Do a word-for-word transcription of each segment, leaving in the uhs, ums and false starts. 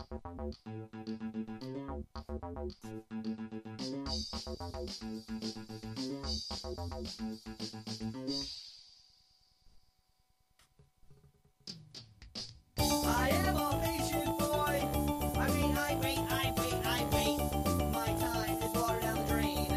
I am a patient boy. I mean, I wait, I wait, I wait. My time is water down the drain.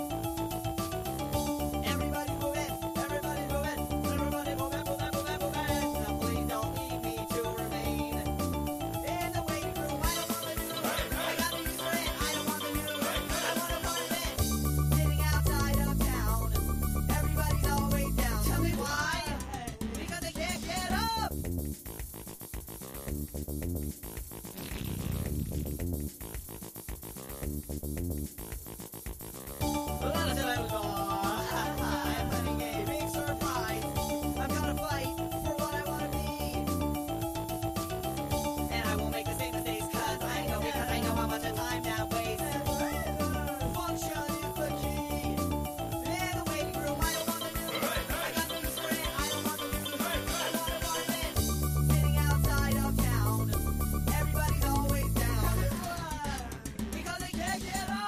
Everybody move it, everybody move it, everybody move it, move it, move it, move it. Now please don't leave me to remain in the waiting room. I don't want to do it. I got the use for it. I don't want to do it. I want to part of it. Sitting outside of town. Everybody's always down. Tell me why? Because they can't get up. I'm having a big surprise. I'm gonna fight for what I wanna be. And I won't make the same mistakes cause I know, because I know how much of time that wastes. Function is the key. In the waiting room, I don't wanna do it. I got the use for it, I don't wanna do it. I wanna part of it. Sitting outside of town. Everybody's always down. Because they can't get up.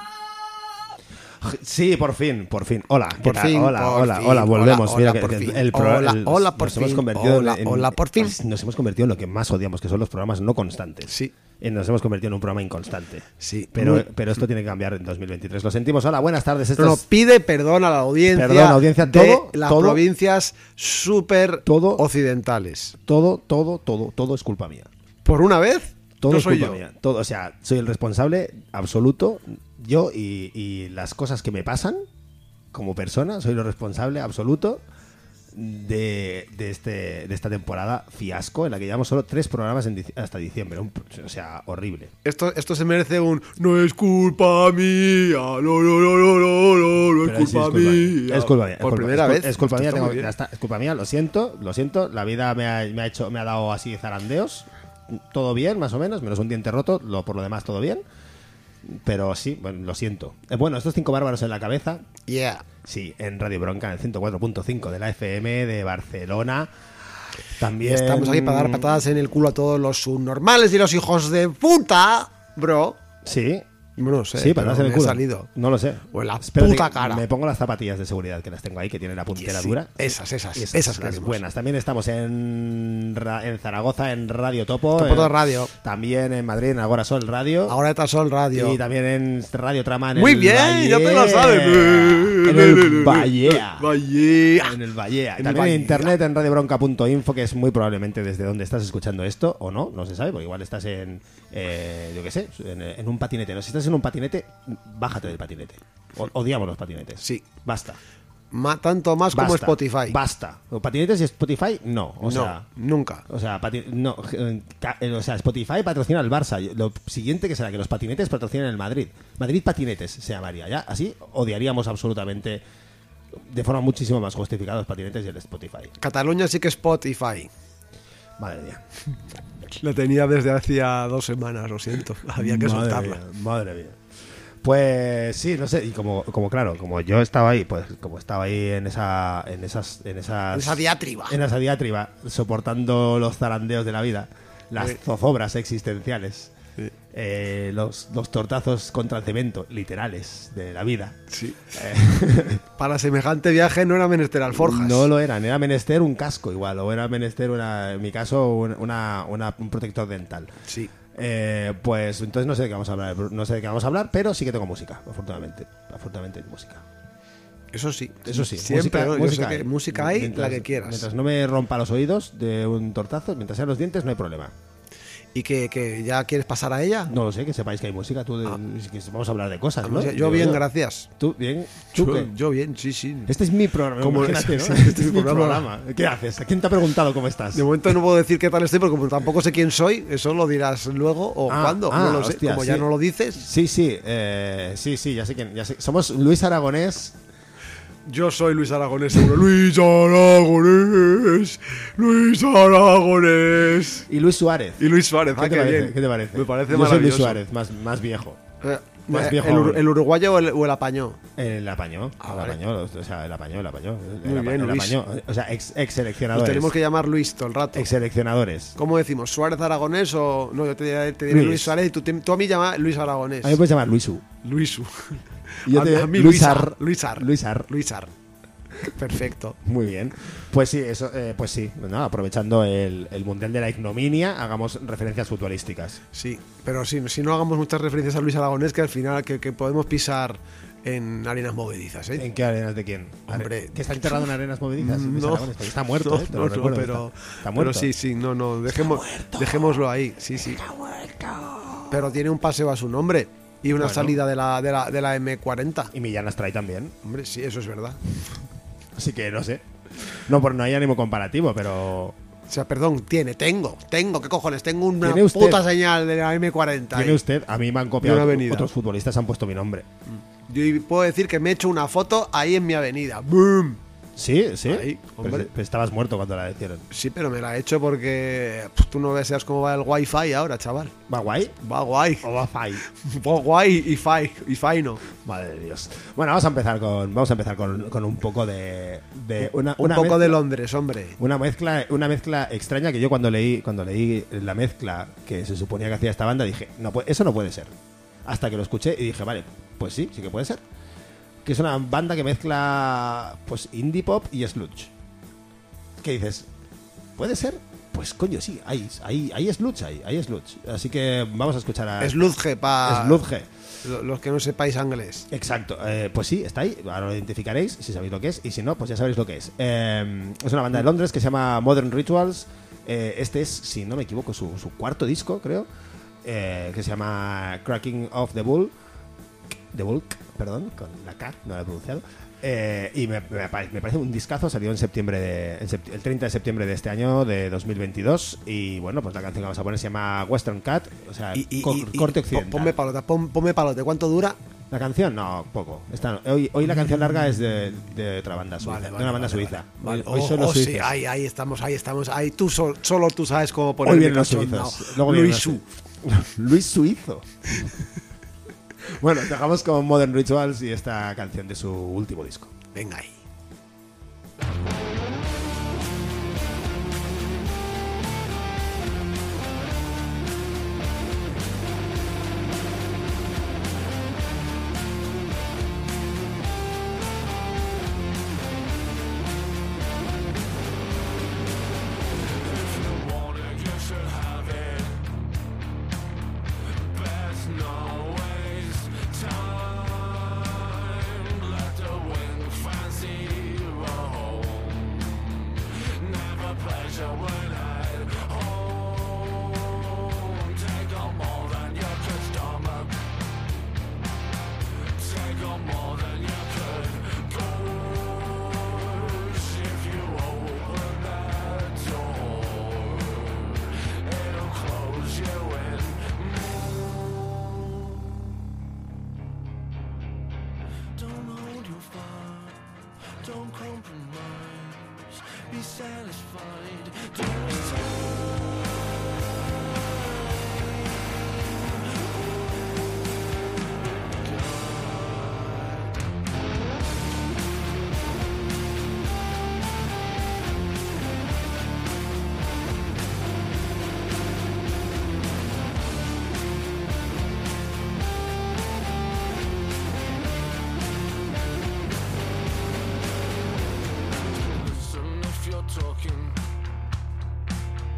Sí, por fin, por fin. Hola, ¿qué Por tal? fin, hola, por hola, fin. hola, volvemos. Hola, Mira hola, que por que fin. el pro- Hola, el- hola, por nos hemos fin. convertido Hola, en, hola, por fin. Nos hemos convertido en lo que más odiamos, que son los programas no constantes. Sí. Y nos hemos convertido en un programa inconstante. Sí. Pero, Muy- pero esto tiene que cambiar en dos mil veintitrés. Lo sentimos. Hola, buenas tardes. Esto No, no, es pide perdón a la audiencia, Perdón, audiencia, de todo, las todo. provincias súper Todo. occidentales. todo, todo, todo, todo es culpa mía. ¿Por una vez? Todo no es soy culpa yo. mía. Todo, o sea, soy el responsable absoluto. Yo y, y las cosas que me pasan como persona, soy el responsable absoluto de, de, este, de esta temporada fiasco en la que llevamos solo tres programas en dic- hasta diciembre. Un- o sea, horrible. Esto, esto se merece un no es culpa mía, no, no, no, no, no, no, no es Pero sí, culpa mía. Es culpa mía. Por es culpa- primera es cul- vez. Es culpa mía, Esto está tengo- muy bien. ya está, es culpa mía, lo siento, lo siento. La vida me ha, me ha hecho, me ha dado así zarandeos. Todo bien, más o menos, menos un diente roto, lo, por lo demás todo bien. Pero sí, bueno, lo siento. Eh, Bueno, estos cinco bárbaros en la cabeza, Yeah. sí, en Radio Bronca, en el ciento cuatro punto cinco de la F M de Barcelona. También Estamos aquí para dar patadas en el culo a todos los subnormales y los hijos de puta, bro. Sí, Bueno, no sé, sí, para pero darse el me culo. ha salido. No lo sé. O en la Espérate puta que cara. Me pongo las zapatillas de seguridad que las tengo ahí, que tienen la puntera Sí, dura. esas, esas, Esas, esas las queremos. buenas. También estamos en, Ra- en Zaragoza, en Radio Topo. Topo en- de Radio. También en Madrid, en Agora Sol Radio. Ahora está Sol Radio. Y también en Radio Trama en Muy el bien, Valle. ya te lo sabes. En el Vallea. Vallea. En el Vallea. En el También Vallea. en internet en radiobronca punto info, que es muy probablemente desde donde estás escuchando esto, o no, no se sabe, porque igual estás en, eh, yo qué sé, en, en un patinete. No, si estás en un patinete, bájate del patinete. O- odiamos los patinetes. Sí. Basta. Ma- tanto más como Basta. Spotify. Basta. ¿O patinetes y Spotify? No. O no, sea, nunca. o sea, pati- no, eh, ca- eh, o sea, Spotify patrocina al Barça. Lo siguiente que será que los patinetes patrocinen el Madrid. Madrid Patinetes se llamaría. Ya así odiaríamos absolutamente de forma muchísimo más justificada los patinetes y el Spotify. Cataluña sí que Spotify. Madre mía. La tenía desde hacía dos semanas, lo siento. Había que Madre soltarla. mía, madre mía. Pues sí, no sé, y como, como claro, como yo estaba ahí, pues como estaba ahí en esa, en esas, en esas, En esa diatriba. en esa diatriba, soportando los zarandeos de la vida, las Sí. zozobras existenciales, Sí. eh, los, los tortazos contra el cemento, literales, de la vida. Sí. Eh, Para semejante viaje no era menester alforjas. no lo eran, era menester un casco igual, o era menester, una, en mi caso, un, una, una- un protector dental. Sí. Eh, pues entonces no sé de qué vamos a hablar, no sé de qué vamos a hablar, pero sí que tengo música, afortunadamente, afortunadamente hay música. Eso sí. Eso sí, Siempre, música, ¿no? Yo música sé que hay. música hay, Mientras- la que quieras. Mientras no me rompa los oídos de un tortazo, mientras sean los dientes, no hay problema. ¿Y que, que ya quieres pasar a ella? No lo sé, que sepáis que hay música, tú de- que vamos a hablar de cosas, ¿no? Yo, Digo bien, gracias. Tú bien, tú Yo, qué? yo bien, sí, sí. Este es mi programa, Como imagínate, es- ¿no? sí, Este, este es es mi mi programa. ¿Qué haces? ¿A quién te ha preguntado cómo estás? De momento no puedo decir qué tal estoy porque como tampoco sé quién soy, eso lo dirás luego o Ah, cuándo, ah, no lo sé. hostia, Como sí. ya no lo dices, Sí, sí, eh, sí, sí, ya sé quién, ya sé. Somos Luis Aragonés. yo soy Luis Aragonés, seguro. Luis Aragonés, Luis Aragonés. Y Luis Suárez. Y Luis Suárez, ¿Qué ah, te qué parece? bien. ¿Qué te parece? Me parece Yo soy Luis maravilloso. Suárez, más, más viejo. Eh, Más Eh, viejo el, ur- aún. el uruguayo o el, o el apañó? El apañó, Ah, el vale. apañó, o sea, el apañó, el apañó. El, Muy apa- bien, el Luis. apañó. O sea, ex, ex Nos seleccionadores. tenemos que llamar Luis todo el rato. Ex seleccionadores. ¿Cómo decimos? ¿Suárez Aragonés o...? No, yo te diré, te diré Luis. Luis, Suárez y tú, te- tú a mí llama Luis Aragonés. A mí me puedes llamar Luisu. Luisu. Y yo a, te- a mí Luisar. Luisar. Luisar. Luisar. Perfecto. Muy bien. Pues sí, eso, eh, pues sí. No, aprovechando el, el Mundial de la Ignominia, hagamos referencias futbolísticas. Sí, pero sí, si no hagamos muchas referencias a Luis Aragonés, que al final que, que podemos pisar en arenas movedizas, ¿eh? ¿En qué arenas de quién? Hombre. ¿Que está enterrado en arenas movedizas? Luis No, Aragonés, porque está muerto, no, ¿eh? Te no, lo no, recuerdo, pero, está, está muerto. pero sí, sí, no, no, dejemos, dejémoslo ahí, sí, sí. Pero tiene un paseo a su nombre y una Bueno. salida de la, de la, de la eme cuarenta. Y Millán Astray también. Hombre, sí, eso es verdad. Así que no sé. No, por no hay ánimo comparativo, pero. O sea, perdón, tiene, tengo, tengo, ¿qué cojones? Tengo una ¿Tiene usted? puta señal de la eme cuarenta. Tiene ahí. usted, a mí me han copiado. De una avenida. Otros futbolistas han puesto mi nombre. Yo puedo decir que me he hecho una foto ahí en mi avenida. ¡Boom! Sí, sí. Ahí, pero, hombre. pero estabas muerto cuando la hicieron. Sí, pero me la he hecho porque pff, tú no deseas cómo va el wifi ahora, chaval. ¿Va guay? Va guay. ¿O va fai? Va guay y fai, y fai no. Madre de Dios. Bueno, vamos a empezar con, vamos a empezar con, con un poco de, de una, Un una poco mezcla, de Londres, hombre. una mezcla, una mezcla extraña que yo cuando leí, cuando leí la mezcla que se suponía que hacía esta banda dije, no, puede- eso no puede ser. Hasta que lo escuché y dije, vale, pues sí, sí que puede ser. Que es una banda que mezcla pues indie pop y sludge. ¿Qué dices? ¿Puede ser? Pues coño, sí, hay, hay, hay sludge, hay, hay sludge. Así que vamos a escuchar a Sludge para Sludge. los que no sepáis inglés. Exacto, eh, pues sí, está ahí, ahora lo identificaréis si sabéis lo que es, y si no, pues ya sabéis lo que es. Eh, es una banda de Londres que se llama Modern Rituals. Eh, este es, si no me equivoco, su, su cuarto disco, creo, eh, que se llama Cracking of the Bull. The Bulk, perdón, con la K, no lo he pronunciado. Eh, y me, me pare- me parece un discazo, salió en septiembre de, en sept- el treinta de septiembre de este año, de dos mil veintidós. Y bueno, pues la canción que vamos a poner se llama Western Cat, o sea, Y, y- co- y- y- corte pon- occidental. Ponme palote, pon- ponme palote. ¿Cuánto dura? ¿La canción? No, poco. Esta no. Hoy, hoy la canción larga es de, de otra banda suiza, Vale, de vale, una banda vale, suiza. vale. Hoy, hoy Oh, son los oh, sí, suizos. ahí, ahí estamos, ahí estamos. Ahí tú sol- solo tú sabes cómo poner Hoy vienen los suizos. Luego vienen Luis los- Su. Luis Suizo. Bueno, dejamos con Modern Rituals y esta canción de su último disco. Venga ahí. Don't hold your fire, don't compromise, be satisfied, do it Listen if you're talking.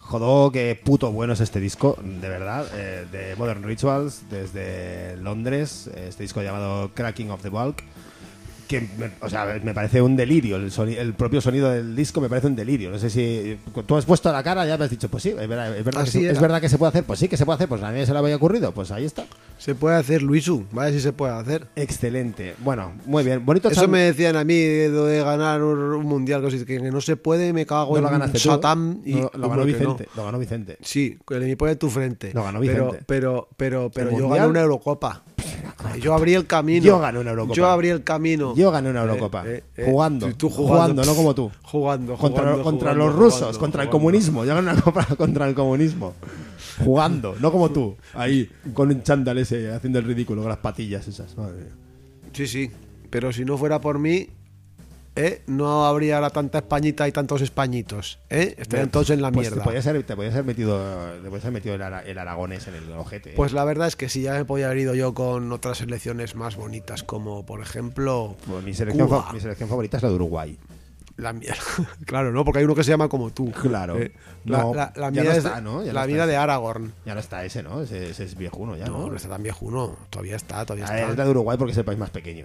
Jodó, qué puto bueno es este disco, de verdad, eh, de Modern Rituals, desde Londres, este disco llamado Cracking of the Bulk, que me, o sea, me parece un delirio, el, soni- el propio sonido del disco me parece un delirio. No sé si tú has puesto la cara, ya me has dicho, pues sí, es verdad, es verdad, que Así se, era. es verdad que se puede hacer, pues sí que se puede hacer, pues a nadie se le había ocurrido, pues ahí está. Se puede hacer, Luisu, vaya si se puede hacer. Excelente, bueno, muy bien, bonito. Eso chan- me decían a mí de, de ganar un, un mundial, cosas que no se puede, me cago no lo en ganaste tú, Satán y no, lo ¿cómo ganó que no? Vicente, lo ganó Vicente. Sí, con el hipo de tu frente. Lo ganó pero, Vicente. pero, pero, pero ¿El yo mundial? gané una Eurocopa. Yo abrí el camino. Yo gané una Eurocopa. Yo abrí el camino. Yo gané una Eurocopa. Eh, eh, eh. Jugando. Sí, tú jugando. jugando. no como tú. Jugando, Contra, jugando, contra jugando, los rusos, jugando, contra el jugando. comunismo. Yo gané una copa contra el comunismo. Jugando, no como tú. Ahí, con un chándal ese, haciendo el ridículo, con las patillas esas. Madre mía. Sí, sí. Pero si no fuera por mí, ¿eh? No habría ahora tanta Españita y tantos españitos. ¿eh? Estarían todos en la Pues mierda. Te podías haber, te podías haber metido, te podías haber metido el, ara- el aragonés en el ojete. ¿eh? Pues la verdad es que sí, ya me podía haber ido yo con otras selecciones más bonitas, como por ejemplo Pues mi, selección Cuba. fa- mi selección favorita es la de Uruguay. La mía. Claro, ¿no? Porque hay uno que se llama como tú. Claro. ¿eh? La, No, la- la ya mía no es está, ¿no? Ya no la está mía ese. de Aragorn. Ya no está ese, ¿no? Ese, ese es viejuno ya, ¿no? No, no está tan viejuno. Todavía está, todavía A ver, es la está. de Uruguay porque es el país más pequeño.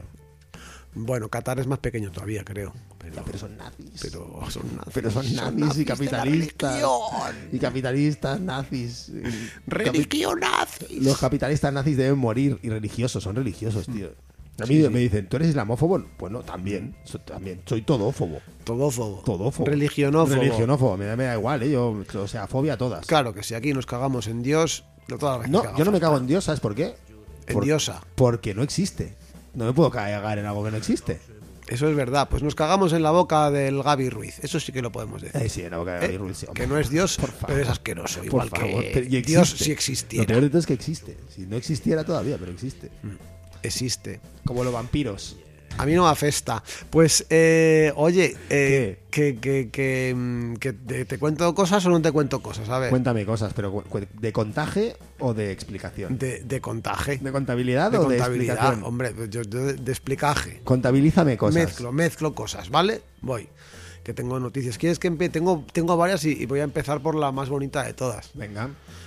Bueno, Qatar es más pequeño todavía, creo. Pero, Ya, pero son nazis. pero son nazis. Pero son nazis, y de la capitalistas. religión. Y capitalistas nazis. Y Religión nazi. capi- Los capitalistas nazis deben morir. Y religiosos, son religiosos, tío. A mí me dicen, ¿tú eres islamófobo? Bueno, también. So- también. Soy todófobo. Todófobo. Todófobo. Religionófobo. Religionófobo. Me da, me da igual, ¿eh? Yo, o sea, fobia a todas. Claro que si aquí nos cagamos en Dios, de todas las veces No, que haga yo no me falta. cago en Dios, ¿sabes por qué? En Por- diosa. Porque no existe. No me puedo cagar en algo que no existe. Eso es verdad. Pues nos cagamos en la boca del Gaby Ruiz. Eso sí que lo podemos decir. Eh, sí, en la boca de ¿Eh? Gaby Ruiz, sí, hombre. Que no es Dios, Por favor. pero es asqueroso. Por Igual favor, que pero- y existe. Dios si Lo peor existiera. de todo es que existe. Si no existiera todavía, pero existe. Existe. Como los vampiros. A mí no me afecta. Pues, eh, oye, eh, que, que, que, mm, que te, te cuento cosas o no te cuento cosas, a ver. Cuéntame cosas, pero cu- cu- ¿de contaje o de explicación? De, de contaje. ¿De contabilidad De o de contabilidad. explicación? Hombre, yo, yo de, de explicaje. Contabilízame cosas. Mezclo, mezclo cosas, ¿vale? Voy. Que tengo noticias. ¿Quieres que empe tengo, tengo varias y, y voy a empezar por la más bonita de todas. Venga.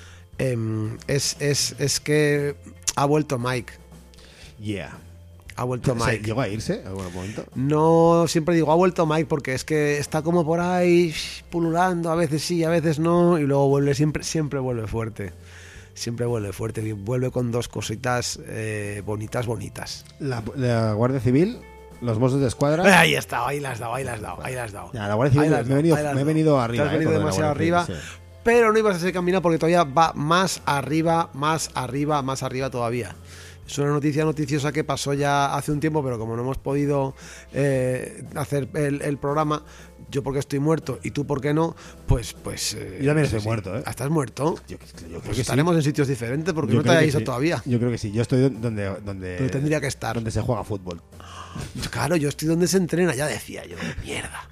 Em, es, es, es que ha vuelto Mike. Yeah. Ha vuelto ¿Se- Mike. ¿Llegó a irse en algún momento? No, siempre digo, ha vuelto Mike porque es que está como por ahí pululando, a veces sí, a veces no, y luego vuelve, siempre, siempre vuelve fuerte. Siempre vuelve fuerte y vuelve con dos cositas eh, bonitas, bonitas. La, la Guardia Civil, los Mossos de Escuadra. Ahí está, ahí las has dado, ahí las has dado, ahí las has dado. Ya, la Guardia Civil, Ahí las has me he dado, venido- ahí las has me he dado. venido Te arriba, has eh, venido con lo de la demasiado Guardia arriba, Civil, sí. pero no ibas a ser camino porque todavía va más arriba, más arriba, más arriba todavía. Es una noticia noticiosa que pasó ya hace un tiempo, pero como no hemos podido eh, hacer el, el programa, yo porque estoy muerto y tú porque no, pues... pues eh, Yo también sí, estoy sí. muerto, ¿eh? Ah, ¿Estás muerto? Yo, yo creo Pues que estaremos sí. en sitios diferentes porque Yo no te creo que hayas ido sí. todavía. Yo creo que sí. Yo estoy donde, donde, Donde tendría que estar. Donde se juega fútbol. Claro, yo estoy donde se entrena, ya decía yo, mierda.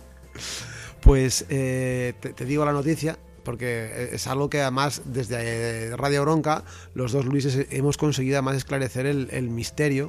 Pues eh, te, te digo la noticia, porque es algo que además desde eh, Radio Bronca, los dos Luises hemos conseguido además esclarecer el, el misterio.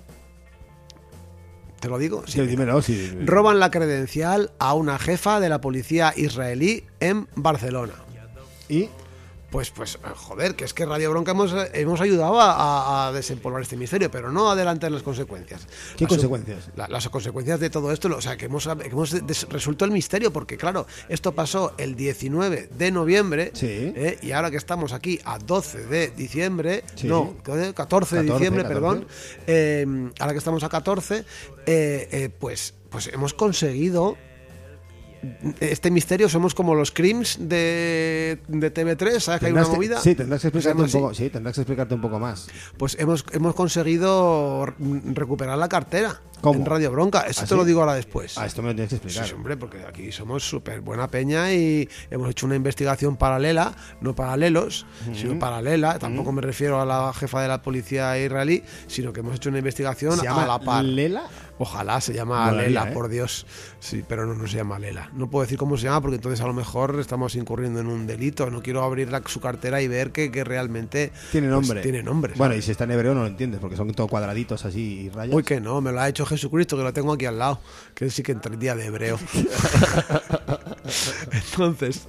¿Te lo digo? Sí, dímelo, sí. Roban la credencial a una jefa de la policía israelí en Barcelona. Y Pues, pues, eh, joder, que es que Radio Bronca hemos, eh, hemos ayudado a, a- a desempolvar este misterio, pero no adelantar las consecuencias. ¿Qué Las- consecuencias? la- las consecuencias de todo esto, o sea, que hemos, que hemos des- resuelto el misterio, porque claro, esto pasó el diecinueve de noviembre, Sí. eh, y ahora que estamos aquí a doce de diciembre, Sí. no, catorce de catorce, diciembre, catorce. perdón, eh, ahora que estamos a catorce, eh, eh, pues, pues hemos conseguido este misterio. Somos como los crims de, de T V tres, ¿sabes que hay una Tendrás que- movida? Sí, tendrás que explicarte un Pues poco. así. Sí, tendrás que explicarte un poco más. Pues hemos, hemos conseguido recuperar la cartera ¿Cómo? en Radio Bronca. Eso ¿Ah, te lo sí? digo ahora después. Ah, esto me lo tienes que Sí, explicar. sí, hombre, porque aquí somos súper buena peña y hemos hecho una investigación paralela, no paralelos, sino paralela. Tampoco me refiero a la jefa de la policía israelí, sino que hemos hecho una investigación ¿Se a llama la par. Lela? Ojalá se llama Molaría, Lela, ¿eh? por Dios. Sí, pero no, no se llama Lela. No puedo decir cómo se llama porque entonces a lo mejor estamos incurriendo en un delito. No quiero abrir la- su cartera y ver que, que realmente Tiene pues, nombre. tiene nombre. Bueno, ¿sabes? y si está en hebreo no lo entiendes, porque son todo cuadraditos así y rayas. Uy, que no, me lo ha hecho Jesucristo, que lo tengo aquí al lado, que sí que entendía de hebreo. Entonces,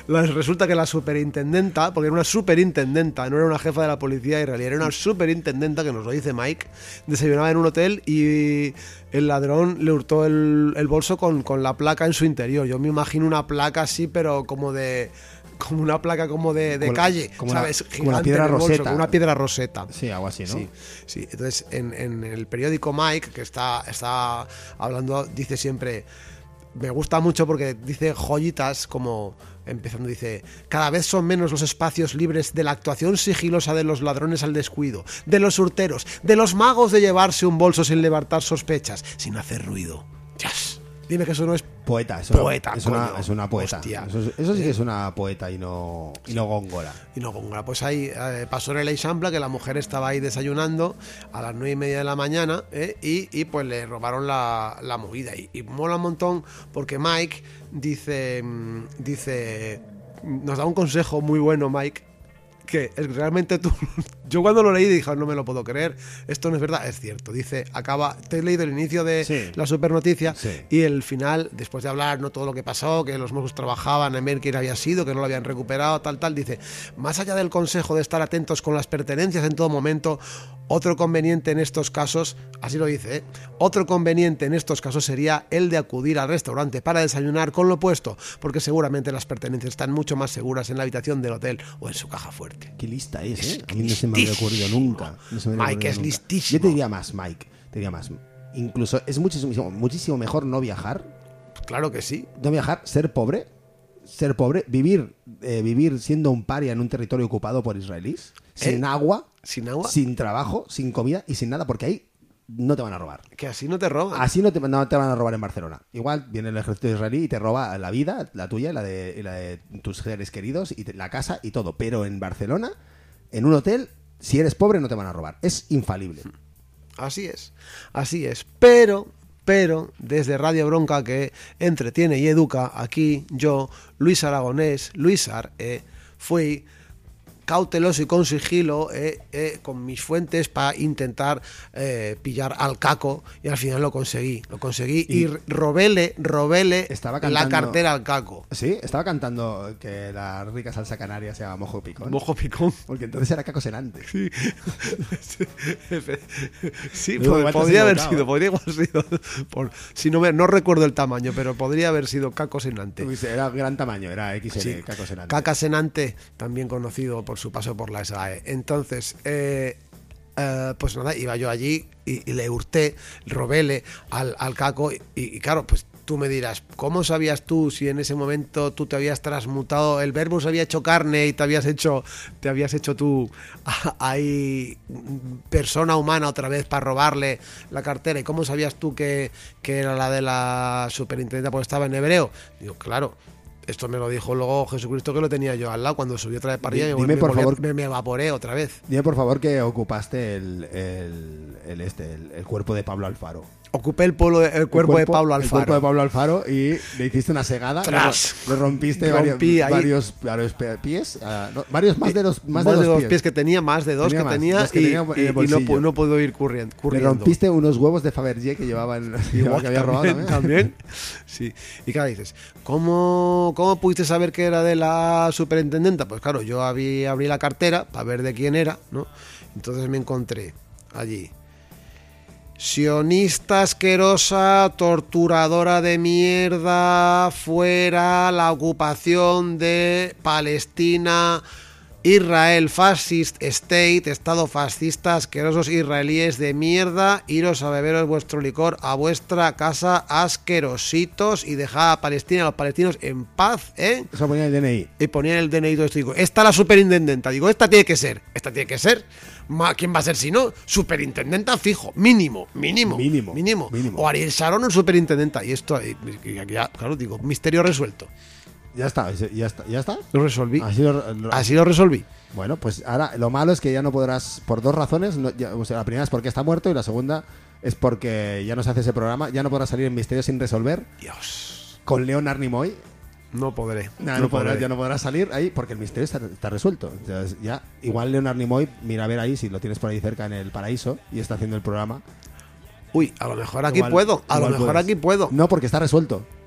la- resulta que la superintendenta, porque era una superintendenta, no era una jefa de la policía israelí, era una superintendenta, que nos lo dice Mike, desayunaba en un hotel y el ladrón le hurtó el, el bolso con, con la placa en su interior. Yo me imagino una placa así, pero como de... como una placa como de, de Como la- calle, como la- ¿sabes? como la Gigante piedra en el bolso, roseta. como una piedra roseta. Sí, algo así, ¿no? Sí, sí. Entonces, en, en el periódico Mike, que está, está hablando, dice siempre, me gusta mucho porque dice joyitas como, empezando, dice, cada vez son menos los espacios libres de la actuación sigilosa de los ladrones al descuido, de los hurteros, de los magos de llevarse un bolso sin levantar sospechas, sin hacer ruido. Yes. Dime que eso no es Poeta, eso Poeta, es, una, coño. es una poeta. Hostia. Eso, es- eso sí que es una poeta y no, y no góngora. Y no Góngora. Pues ahí eh, pasó en el Eixample que la mujer estaba ahí desayunando a las nueve y media de la mañana eh, y, y pues le robaron la, la movida. Y, y mola un montón porque Mike dice, mm, dice, nos da un consejo muy bueno, Mike, que es realmente tú, yo cuando lo leí dije, no me lo puedo creer, esto no es verdad, es cierto, dice, acaba, te he leído el inicio de Sí. la supernoticia Sí. y el final, después de hablar, no todo lo que pasó, que los Mossos trabajaban en ver quién había sido, que no lo habían recuperado, tal, tal, dice, más allá del consejo de estar atentos con las pertenencias en todo momento, otro conveniente en estos casos, así lo dice, ¿eh? Otro conveniente en estos casos sería el de acudir al restaurante para desayunar con lo puesto, porque seguramente las pertenencias están mucho más seguras en la habitación del hotel o en su caja fuerte. Qué lista es, Es ¿eh? A mí no se me había ocurrido nunca. No se me había Mike ocurrido es nunca. listísimo. Yo te diría más, Mike. Te diría más. Incluso es muchísimo, muchísimo mejor no viajar. Claro que sí. No viajar, ser pobre. Ser pobre, vivir, eh, vivir siendo un paria en un territorio ocupado por israelíes, sin ¿Eh? agua, Sin agua, sin trabajo, sin comida y sin nada, porque ahí no te van a robar. que así no te roban. Así no te, no te van a robar en Barcelona. Igual viene el ejército israelí y te roba la vida, la tuya y la de, y la de tus seres queridos, y te- la casa y todo. Pero en Barcelona, en un hotel, si eres pobre no te van a robar. Es infalible. Así es, así es. Pero, pero, desde Radio Bronca, que entretiene y educa, aquí yo, Luis Aragonés, Luis Ar, eh, fui cauteloso y con sigilo eh, eh, con mis fuentes para intentar eh, pillar al caco y al final lo conseguí, lo conseguí y, Y robéle, robéle estaba la cantando- cartera al caco. Sí, estaba cantando que la rica salsa canaria se llama mojo picón. Mojo picón. Porque entonces era Caco Senante. Sí, sí, Luego pod- igual te has podría haber equivocado, sido, ¿eh? podría haber sido, por, si no me, no recuerdo el tamaño, pero podría haber sido Caco Senante. Era gran tamaño, era X L, Sí, Caco Senante. Caca Senante, también conocido por su paso por la S A E. Entonces, eh, eh, pues nada, iba yo allí y, y le hurté, robéle al, al Caco y, y claro, pues tú me dirás, ¿cómo sabías tú si en ese momento tú te habías transmutado, el verbo se había hecho carne y te habías hecho, te habías hecho tú ahí persona humana otra vez para robarle la cartera? ¿Y cómo sabías tú que, que era la de la superintendenta porque estaba en hebreo? Digo, claro. Esto me lo dijo luego Jesucristo, que lo tenía yo al lado cuando subí otra vez para allá. Di- y dime, me, por volví a- favor. me, me evaporé otra vez. Dime por favor que ocupaste el, el, el este, el, el cuerpo de Pablo Alfaro. Ocupé el, pueblo, el cuerpo de Pablo El cuerpo de Alfaro. Pablo Alfaro y le hiciste una segada. Tras. Le, le rompiste Rompí varios, ahí. varios, varios pe- pies. ah, no, varios más de los, más Más de dos pies. pies que tenía, más de dos Tenía que más, tenía, dos que y, tenía en el y- y no, bolsillo. pu- no puedo ir corriendo. Le corriendo. rompiste unos huevos de Fabergé que llevaba en, Igual que había robado también. también. Sí. Y claro, dices, ¿cómo, ¿cómo pudiste saber que era de la superintendenta? Pues claro, yo abrí, abrí la cartera para ver de quién era, ¿no? Entonces me encontré allí. Sionista asquerosa, torturadora de mierda, fuera la ocupación de Palestina, Israel Fascist State, Estado fascista, asquerosos israelíes de mierda, iros a beberos vuestro licor a vuestra casa, asquerositos, y dejad a Palestina, a los palestinos en paz, ¿eh? Eso ponía el D N I. Y ponía el D N I y todo esto. Digo, esta la superintendenta. Digo, esta tiene que ser. Esta tiene que ser. Ma- ¿Quién va a ser si no? Superintendenta fijo. Mínimo. Mínimo. Mínimo, Mínimo. mínimo. O Ariel Sharon o superintendenta. Y esto, y- y aquí ya, claro, digo, misterio resuelto. Ya está, ya está. ¿Ya está? Lo resolví. Así lo- lo- Así lo resolví. Bueno, pues ahora lo malo es que ya no podrás, por dos razones. No- ya- o sea, la primera es porque está muerto y la segunda es porque ya no se hace ese programa. Ya no podrás salir en Misterio sin resolver Dios. con Leonard Nimoy. No podré. No, no no podrás, podré. ya no podrás salir ahí porque el misterio está, está resuelto. Entonces, ya, igual Leonard Nimoy, mira a ver ahí si lo tienes por ahí cerca en el paraíso y está haciendo el programa. Uy, a lo mejor aquí Igual- puedo. A lo igual mejor puedes. aquí puedo. No, porque está resuelto.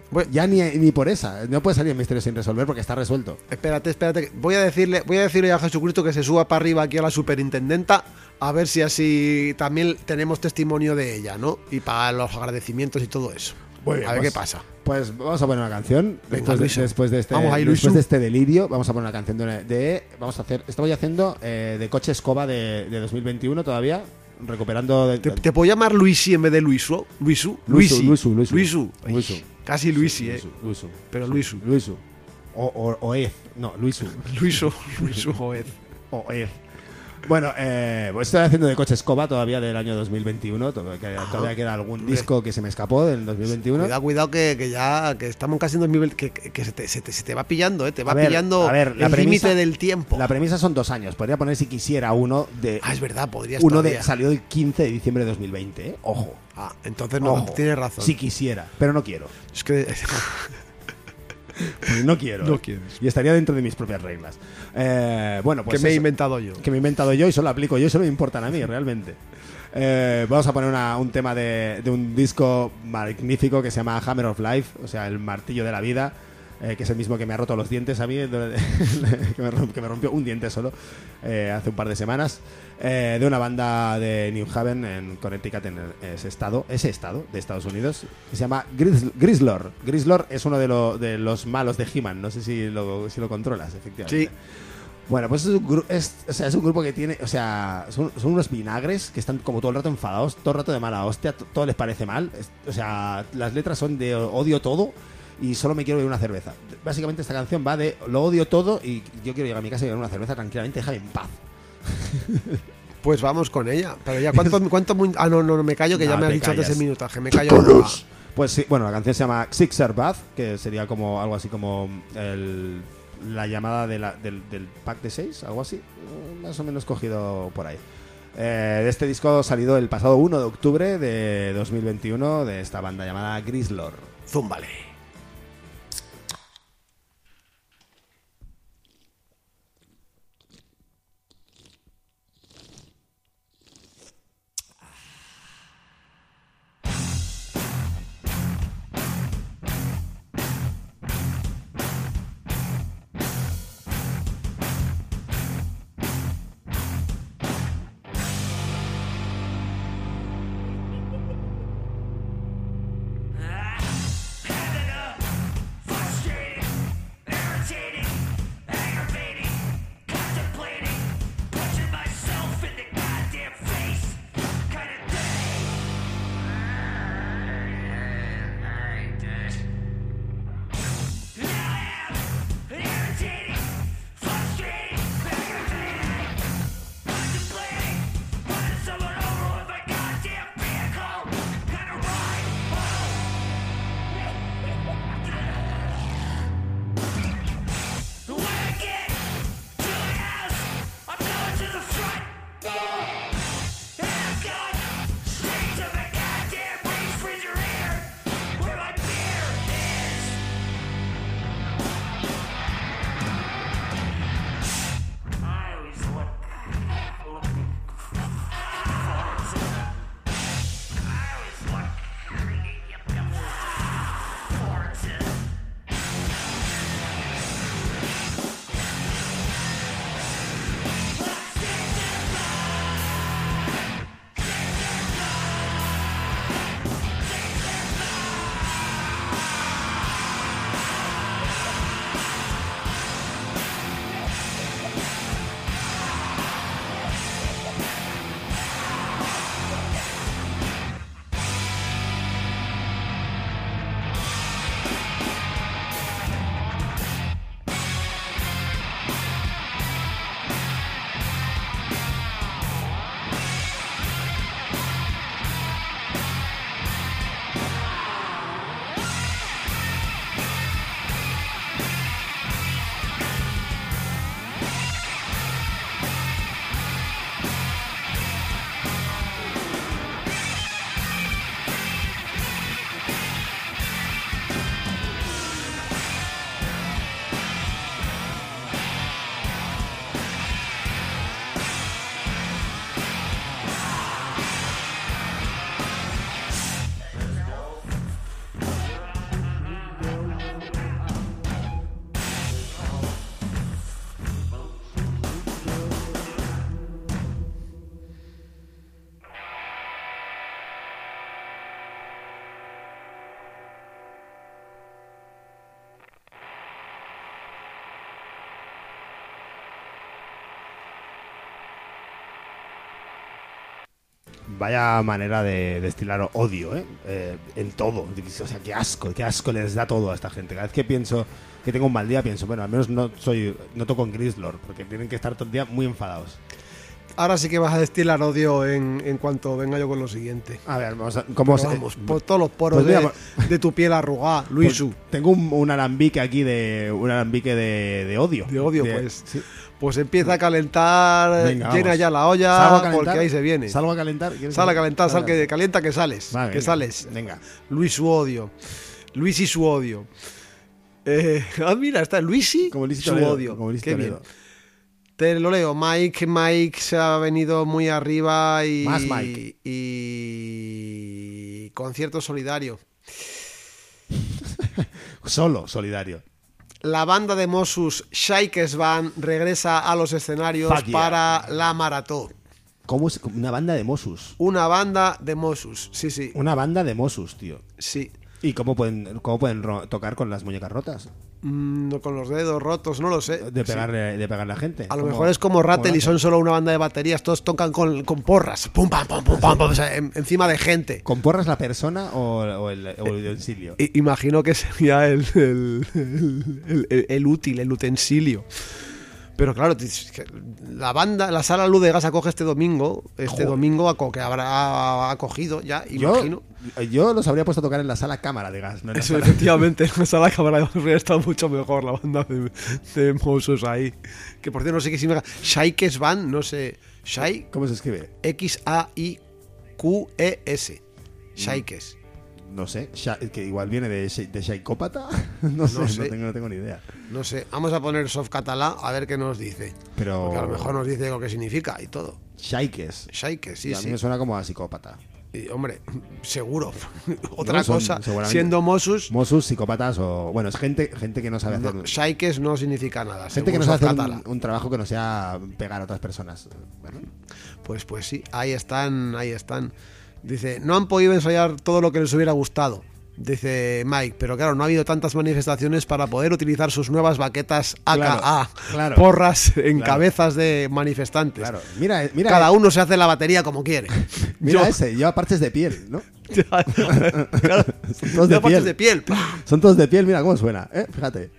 Voy- Ya ni, ni por esa. No puede salir el misterio sin resolver porque está resuelto. Espérate, espérate. Voy a decirle, voy a decirle a Jesucristo que se suba para arriba aquí a la superintendenta, a ver si así también tenemos testimonio de ella, ¿no? Y para los agradecimientos y todo eso. Muy bien, a ver pues- qué pasa. Pues vamos a poner una canción. Venga, después, de, Luisu. después de este, Vamos ahí, después Luisu. de este delirio, vamos a poner una canción de. de- vamos a hacer. Estamos haciendo eh, de Coche Escoba de, de dos mil veintiuno todavía. Recuperando. De, ¿Te, te puedo llamar Luisi en vez de Luisu? Luisu. Luisu, Luisi. Luisu, Luisu. Luisu. Ay, Luisu. Casi Luisi, eh. Luisu, Luisu. Pero Luisu. Luisu. O, o, o Ed. No, Luisu. Luisu. Luisu, joder. O Ed. Bueno, eh, pues estoy haciendo de Coche Escoba todavía del año dos mil veintiuno. Todavía, que- todavía queda algún disco que se me escapó del dos mil veintiuno. Cuidado, cuidado que, que ya que estamos casi en dos mil veinte, que, que, que se, te, se, te, se te va pillando, ¿eh? Te va A ver, pillando a ver, la el premisa- límite del tiempo. La premisa son dos años. Podría poner si quisiera uno de. Ah, es verdad, podrías Uno de, todavía. salió el quince de diciembre de dos mil veinte, ¿eh? Ojo. Ah, entonces no, Ojo. tienes razón. Si quisiera, pero no quiero. Es que Pues no quiero. No ¿eh? quieres. Y estaría dentro de mis propias reglas. Eh, bueno, pues que me he eso, inventado yo. que me he inventado yo y solo aplico yo y solo me importan a mí, realmente. Eh, vamos a poner una- un tema de, de un disco magnífico que se llama Hammer of Life, o sea, el martillo de la vida, eh, que es el mismo que me ha roto los dientes a mí, que, me romp- que me rompió un diente solo eh, hace un par de semanas, eh, de una banda de New Haven en Connecticut, en el- ese estado, ese estado de Estados Unidos, que se llama Gris- Grislor. Grislor es uno de, lo- de los malos de He-Man, no sé si lo, si lo controlas, efectivamente. Sí. Bueno, pues es un, gru- es, o sea, es un grupo que tiene, o sea, son, son unos vinagres que están como todo el rato enfadados, todo el rato de mala hostia, t- todo les parece mal. Es- o sea, las letras son de odio todo y solo me quiero beber una cerveza. Básicamente esta canción va de lo odio todo y yo quiero llegar a mi casa y beber una cerveza tranquilamente, déjame en paz. Pues vamos con ella. Pero ya, ¿cuánto, cuánto mu- Ah, no, no, no, me callo, que No, ya me has te dicho antes callas. el minutaje. Me callo. No, va. Pues sí, bueno, la canción se llama Sixer Bath, que sería como algo así como el- la llamada de la- del, del pack de seis, algo así, eh, más o menos cogido por ahí. Eh, de este disco salido el pasado uno de octubre de dos mil veintiuno de esta banda llamada Grislor. Zúmbale. Had vaya manera de destilar odio, ¿eh? Eh, en todo. O sea, qué asco, qué asco les da todo a esta gente. Cada vez que pienso que tengo un mal día, pienso, bueno, al menos no soy no toco en Grislord, porque tienen que estar todo el día muy enfadados. Ahora sí que vas a destilar odio en, en cuanto venga yo con lo siguiente. A ver, vamos a, ¿cómo Pero se- vamos, por todos los poros Pues mira, de, de tu piel arrugada, Luisu. Pues tengo un, un alambique aquí de un alambique de, de odio. De odio, pues. sí. Pues empieza a calentar, Venga, llena vamos. ya la ¿Salgo a olla, calentar? porque ahí se viene. ¿Salgo a calentar? ¿Quieres Sal a que- calentar, sal Vale. que calienta que sales. Vale, que venga, sales. Venga. Luis su odio. Luis y su odio. Eh, ah, mira, está Luisi Como Luis su Toledo, odio. como Luis Qué Toledo. bien. Te lo leo. Mike, Mike se ha venido muy arriba y. Más Mike. Y. Concierto solidario. Solo solidario. La banda de Mossus, Shaikes Band, regresa a los escenarios Fuck yeah. para la maratón. ¿Cómo es? Una banda de Mossus. Una banda de Mossus, sí, sí, Una banda de Mossus, tío. sí. ¿Y cómo pueden, cómo pueden ro- tocar con las muñecas rotas? Mm, no, con los dedos rotos, no lo sé. De Sí. pegarle, de pegarle a la gente. A lo ¿Cómo- mejor es como Rattle cómo y lo son hacen? solo una banda de baterías, todos tocan con, con porras, pum, pam, pum, pum, pam, pam, o sea, en- encima de gente. ¿Con porras la persona o, o el, o el utensilio? I- imagino que sería el, el, el- el- el útil, el utensilio. Pero claro, es que la banda, la sala Luz de Gas acoge este domingo, este Joder. domingo aco- que habrá acogido ya, Yo, imagino. yo los habría puesto a tocar en la sala cámara de gas. No en la Eso, sala- efectivamente, en la sala cámara habría estado mucho mejor la banda de, de Mossos ahí. Que por cierto, no sé qué significa. Shaikes Band, no sé. Shai, ¿Cómo se escribe? X A I Q E S. Shaikes. No sé. Sha- que igual viene de, sh- de Shaikópata. no sé, no, sé. tengo, no tengo ni idea. No sé, vamos a poner soft catalá a ver qué nos dice. Pero. Porque a lo mejor nos dice lo que significa y todo. Shaikes. Shaikes, sí, a mí sí. me suena como a psicópata. Y, hombre, seguro. Otra No, son- cosa, seguramente. siendo Mossus, Mossus, psicópatas o. Bueno, es gente, gente que no sabe hacer. no, Shaikes no significa nada. gente que no según sabe hacer soft un, catalá. un trabajo que no sea pegar a otras personas. Bueno, Pues, pues sí, ahí están, ahí están. Dice, no han podido ensayar todo lo que les hubiera gustado. Dice Mike, pero claro, no ha habido tantas manifestaciones para poder utilizar sus nuevas baquetas A K A, Claro, claro. porras en Claro. cabezas de manifestantes. claro. Mira, eh, mira. Cada uno se hace la batería como quiere. Mira Yo- ese, lleva parches de piel, ¿no? Claro, Son todos de ya partes piel. de piel. Son todos de piel, mira cómo suena, ¿eh? Fíjate.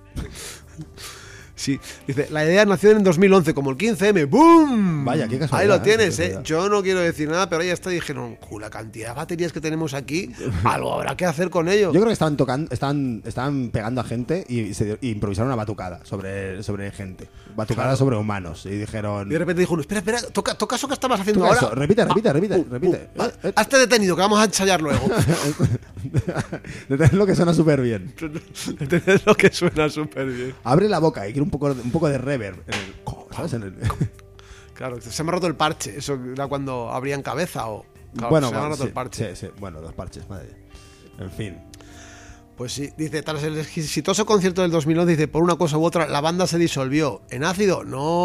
Sí, dice, la idea nació en dos mil once, como el quince eme. ¡Boom! Vaya, qué casualidad, Ahí lo ¿eh? tienes, Qué ¿eh? casualidad. Yo no quiero decir nada, pero ahí está. Dijeron, "Ju, la cantidad de baterías que tenemos aquí, algo habrá que hacer con ello". Yo creo que estaban tocando, estaban, estaban pegando a gente y, se, y improvisaron una batucada sobre, sobre gente. Batucada Claro. sobre humanos. Y dijeron. Y de repente dijo uno, espera, espera, toca, toca eso que estabas haciendo "Toca ahora. eso, repite, repite, repite, uh, repite. uh, Eh, eh". Hazte detenido, que vamos a ensayar luego. De tener lo que suena súper bien. Es lo que suena súper bien. Abre la boca y quiere un poco, un poco de reverb. En el, ¿sabes? En el- Claro, se me ha roto el parche. Eso era cuando abrían cabeza o... Claro, bueno, se me ha bueno, roto sí, el parche. sí, sí. Bueno, los parches, madre. En fin. Pues sí, dice, tras el exitoso concierto del dos mil once, dice, por una cosa u otra, la banda se disolvió. ¿En ácido?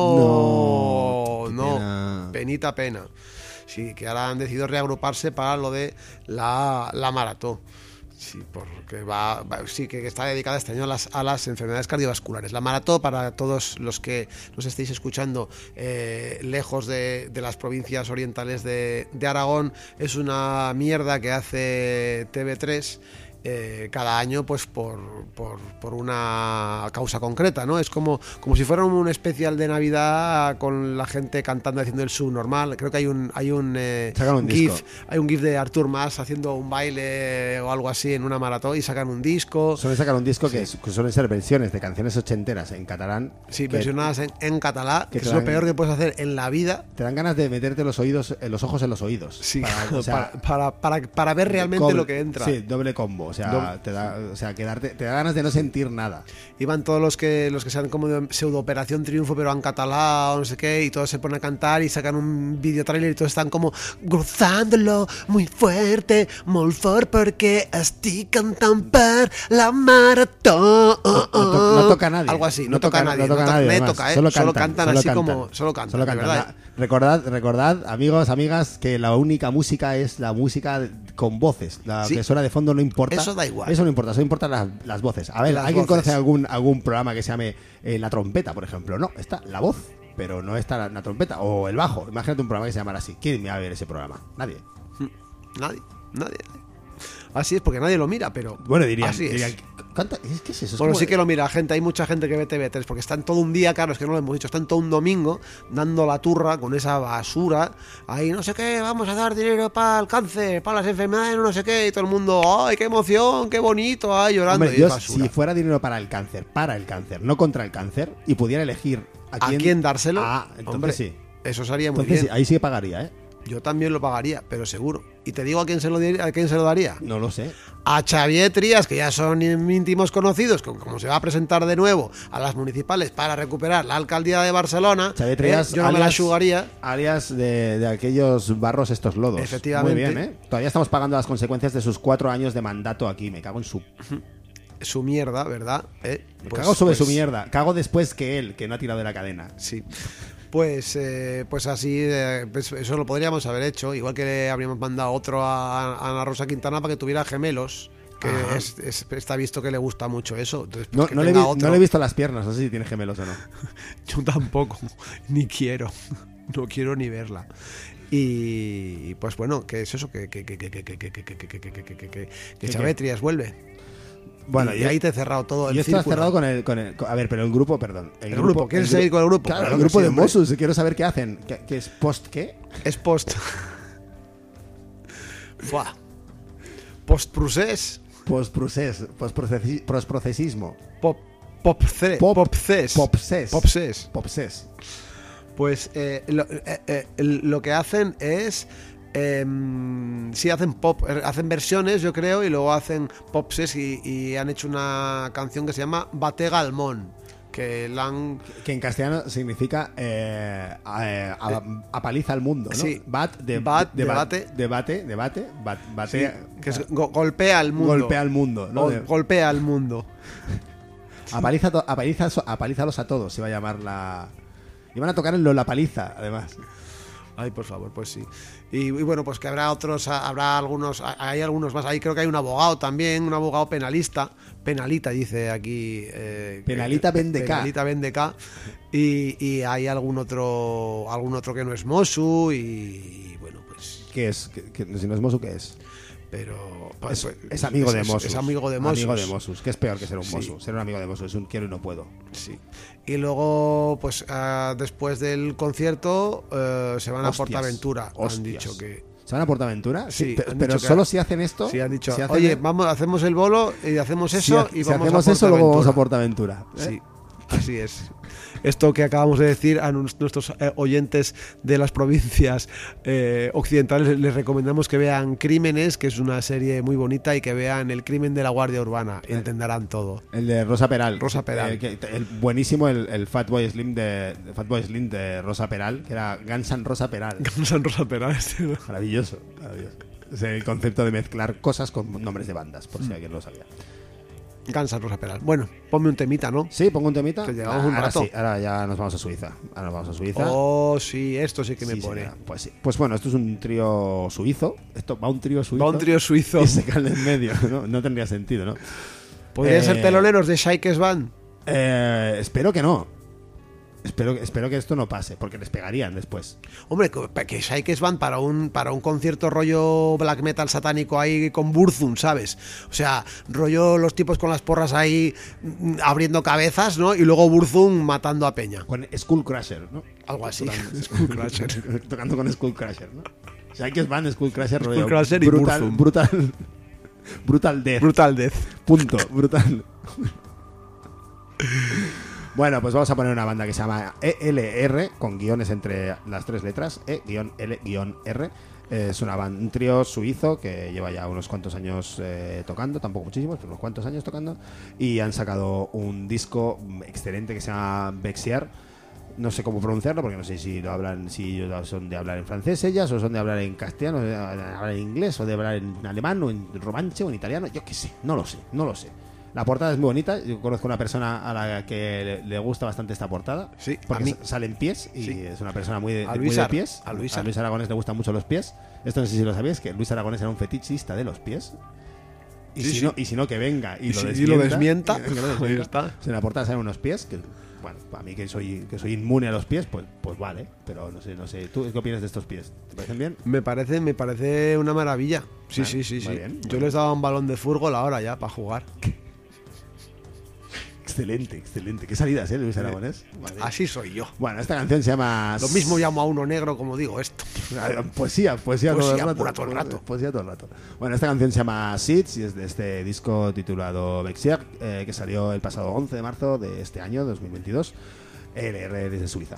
No, No, qué no, pena. penita pena. Sí, que ahora han decidido reagruparse para lo de la, la maratón. Sí, porque va, va- sí, que está dedicada este año a las, a las enfermedades cardiovasculares. La maratón, para todos los que nos estéis escuchando eh, lejos de, de las provincias orientales de, de Aragón, es una mierda que hace T V tres eh, cada año, pues por, por, por una causa concreta, ¿no? Es como, como si fuera un especial de Navidad con la gente cantando, haciendo el subnormal. Creo que hay un hay un, eh, Sacan un gif, disco. hay un gif de Artur Mas haciendo un baile o algo así en una maratón y sacan un disco. Suelen sacar un disco que, es- que suelen ser versiones de canciones ochenteras en catalán. Sí, que versionadas en, en catalán, que que te es lo dan- peor que puedes hacer en la vida. Te dan ganas de meterte los oídos, eh, los ojos en los oídos. Sí, Para, o sea, para, para, para, para ver realmente doble- lo que entra. Sí, doble combo. O sea, Doble- te da, o sea quedarte, te da ganas de no sentir nada. Iban todos los que los que sean como de pseudo Operación Triunfo, pero en catalán o no sé qué, y todos se ponen a cantar y sacan un video trailer y todos están como gozándolo muy fuerte, molt fort, perquè estic cantant per la marató. No, to- no toca a nadie. Algo así, no, toca, a nadie. No toca a to- nadie. me además. toca, ¿eh? Solo Solo cantan, cantan solo así cantan. como. Solo cantan, Solo de cantan. verdad. Na- Recordad, recordad, amigos, amigas, que la única música es la música con voces. La Sí. que suena de fondo no importa. Eso da igual. Eso no importa, solo importan las, las voces. A ver, Las ¿alguien voces. conoce algún, algún programa que se llame eh, La Trompeta, por ejemplo? No, está la voz. pero no está la, la trompeta o el bajo. Imagínate un programa que se llamara así. ¿Quién me va a ver ese programa? Nadie. Nadie, nadie. Así es, porque nadie lo mira, pero Bueno, dirían, así es. dirían, ¿cuánta- es que es eso? Es Bueno, como- sí que lo mira gente, hay mucha gente que ve T V tres, porque están todo un día, claro, es que no lo hemos dicho, están todo un domingo dando la turra con esa basura, ahí no sé qué, vamos a dar dinero para el cáncer, para las enfermedades, no sé qué, y todo el mundo, ¡ay, qué emoción, qué bonito! ¡Ay, llorando! Hombre, y yo, es basura. si fuera dinero para el cáncer, para el cáncer, no contra el cáncer, y pudiera elegir a ¿A quién, quién dárselo? Ah, entonces Hombre, sí. Eso sería muy Entonces sí, bien. ahí sí que pagaría, ¿eh? Yo también lo pagaría, pero seguro. Y te digo a quién se lo, di- a quién se lo daría. No lo sé. A Xavier Trías, que ya son íntimos conocidos, que como se va a presentar de nuevo a las municipales para recuperar la alcaldía de Barcelona, Xavier Trías, eh, yo no me la alias- jugaría. Alias de, de aquellos barros estos lodos. Efectivamente. Muy bien, ¿eh? Todavía estamos pagando las consecuencias de sus cuatro años de mandato aquí. Me cago en su... Su mierda, ¿verdad? Eh, Me pues- cago sobre pues- su mierda. Cago después que él, que no ha tirado de la cadena. Sí. Pues, eh, pues así, eh, pues eso lo podríamos haber hecho. Igual que le habríamos mandado otro a, a Ana Rosa Quintana para que tuviera gemelos. Que Ajá. es- es- está visto que le gusta mucho eso. Entonces, pues No, que no le, tenga vi- otro. no le he visto las piernas. No sé si tiene gemelos o no. Yo tampoco, ni quiero. No quiero ni verla. Y pues bueno, que es eso, que que que que que que que que que que que que que que que ¿Qué, Xavier qué? Trías vuelve. Bueno, y, yo- ahí te he cerrado todo el Yo estoy círculo. cerrado con el, con el... con- a ver, pero el grupo, perdón. El grupo, ¿quieres seguir con el grupo? Claro, Claro el que grupo sí, de hombre. Mossos. Quiero saber qué hacen. ¿Qué, qué es post qué? Es post. Fuà. Post-procés. Postprocés. Postprocesi- Postprocesismo. Pop. Popcés. Pop- Popcés. Popsés. Popsés. Popsés. Pues eh, lo, eh, eh, lo que hacen es. em, sí, hacen pop, eh, hacen versiones, yo creo, y luego hacen popses y, y han hecho una canción que se llama Batega al Món, que la han. Que en castellano significa eh, a- a- apaliza al mundo, ¿no? Sí. Bat, de, Bat, de- debate. Debate, debate, bat, Sí, batea, que es go- golpea al mundo. golpea al mundo, ¿no? O- De- golpea al mundo. apaliza, to- apaliza, apalízalos a todos, se va a llamar la... Y van a tocar en Lollapalooza, además. Ay, por favor, pues sí. Y, y bueno, pues que habrá otros, ha- habrá algunos, ha- hay algunos más. Ahí creo que hay un abogado también, un abogado penalista. Penalita, dice aquí. eh, Penalita que- Vendecá. Penalita Vendecá. Y, y hay algún otro, algún otro que no es Mosu y, y bueno, pues. ¿Qué es? ¿Qué- qué- si no es Mosu, ¿qué es? Pero. Es, pues, es amigo de es- Mossus. Es amigo de Mossus. Amigo de Mossus. ¿Qué es peor que ser un Sí. Mosu? Ser un amigo de Mossus es un quiero y no puedo. Sí. Y luego, pues ah, después del concierto, eh, se van a Hostias, Portaventura. Han hostias. dicho que. ¿Se van a Portaventura? Sí, pe- han pero dicho que- solo si hacen esto. Sí, han dicho, si hacen- oye, vamos, hacemos el bolo y hacemos si eso ha- y si vamos hacemos a eso, luego vamos a Portaventura. Portaventura. ¿eh? Sí, así es. Esto que acabamos de decir a nus- nuestros eh, oyentes de las provincias eh, occidentales, les recomendamos que vean Crímenes, que es una serie muy bonita, y que vean El crimen de la Guardia Urbana, y entenderán todo. El de Rosa Peral. Rosa Peral. Eh, que- el, buenísimo el, el Fatboy Slim de, de Fatboy Slim de Rosa Peral, que era Gansan Rosa Peral. San Rosa Peral. Maravilloso, maravilloso. Es el concepto de mezclar cosas con nombres de bandas, por si Mm. alguien lo sabía. Gansan Rosa Peral. Bueno, ponme un temita, ¿no? Sí, pongo un temita. Que llevamos un ahora rato. sí, ahora ya nos vamos a Suiza. Ahora nos vamos a Suiza. Oh, sí, esto sí que me Sí, pone. señora. Pues sí. Pues bueno, esto es un trío suizo. Esto va un trío suizo. Va un trío suizo. Y se cae en medio, ¿no? No tendría sentido, ¿no? ¿Podrían Eh, ser teloneros de Shaikes Band? Eh, espero que no. Espero, espero que esto no pase, porque les pegarían después. Hombre, que que Shaikes Band para un, para un concierto rollo black metal satánico ahí con Burzum, ¿sabes? O sea, rollo los tipos con las porras ahí mm, abriendo cabezas, ¿no? Y luego Burzum matando a Peña. Con Skullcrusher, ¿no? Algo así. Tocando, Skullcrusher. tocando con Skullcrusher, ¿no? O sea, que es van Skullcrusher, rollo Skullcrusher y brutal, Burzum. brutal, brutal death. Brutal Death. Punto, brutal. Bueno, pues vamos a poner una banda que se llama E L R, con guiones entre las tres letras, E-L-R. Es una banda, un trío suizo que lleva ya unos cuantos años eh, tocando, tampoco muchísimos, pero unos cuantos años tocando, y han sacado un disco excelente que se llama Bexier. No sé cómo pronunciarlo, porque no sé si lo hablan, si ellos son de hablar en francés ellas, o son de hablar en castellano, o de hablar en inglés, o de hablar en alemán, o en romanche, o en italiano, yo qué sé, no lo sé, no lo sé. La portada es muy bonita. Yo conozco una persona a la que le, le gusta bastante esta portada. Sí, porque a mí. sale en pies y Sí. es una persona muy de, A muy Luis de Ar- pies. a Luis Ar- Aragonés le gustan mucho los pies. Esto no sé si lo sabías, que Luis Aragonés era un fetichista de los pies. Y, Sí, si, sí. No, y si no, que venga y, Y lo si- y desmienta. lo desmienta, y que lo ahí desmienta. está. O sea, en la portada salen unos pies que bueno, a mí que soy que soy inmune a los pies, pues pues vale, pero no sé, no sé. ¿Tú qué opinas de estos pies? ¿Te parecen bien? Me parece, me parece una maravilla. Sí, Ah, sí, sí, muy sí. bien, muy Yo bien. les daba un balón de fútbol ahora ya para jugar. Excelente, excelente. Qué salidas, ¿eh, Luis Aragonés? Madre. Así soy yo. Bueno, esta canción se llama... Lo mismo llamo a uno negro como digo esto. Poesía, poesía, todo el Poesía rato. pura todo el rato. Poesía todo el rato. Bueno, esta canción se llama Seeds y es de este disco titulado Mexier, eh, que salió el pasado once de marzo de este año, dos mil veintidós. L R desde Suiza.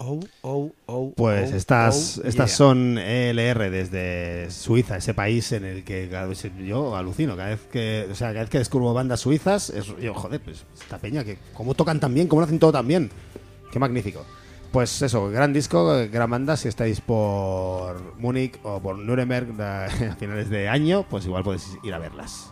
Oh, oh, oh, Pues oh, estas, oh, estas yeah. son E L R desde Suiza, ese país en el que cada vez yo alucino. Cada vez que, o sea, cada vez que descubro bandas suizas, es, yo, joder, pues esta peña, que cómo tocan tan bien, cómo lo hacen todo tan bien. Qué magnífico. Pues eso, gran disco, gran banda. Si estáis por Múnich o por Nuremberg a finales de año, pues igual podéis ir a verlas.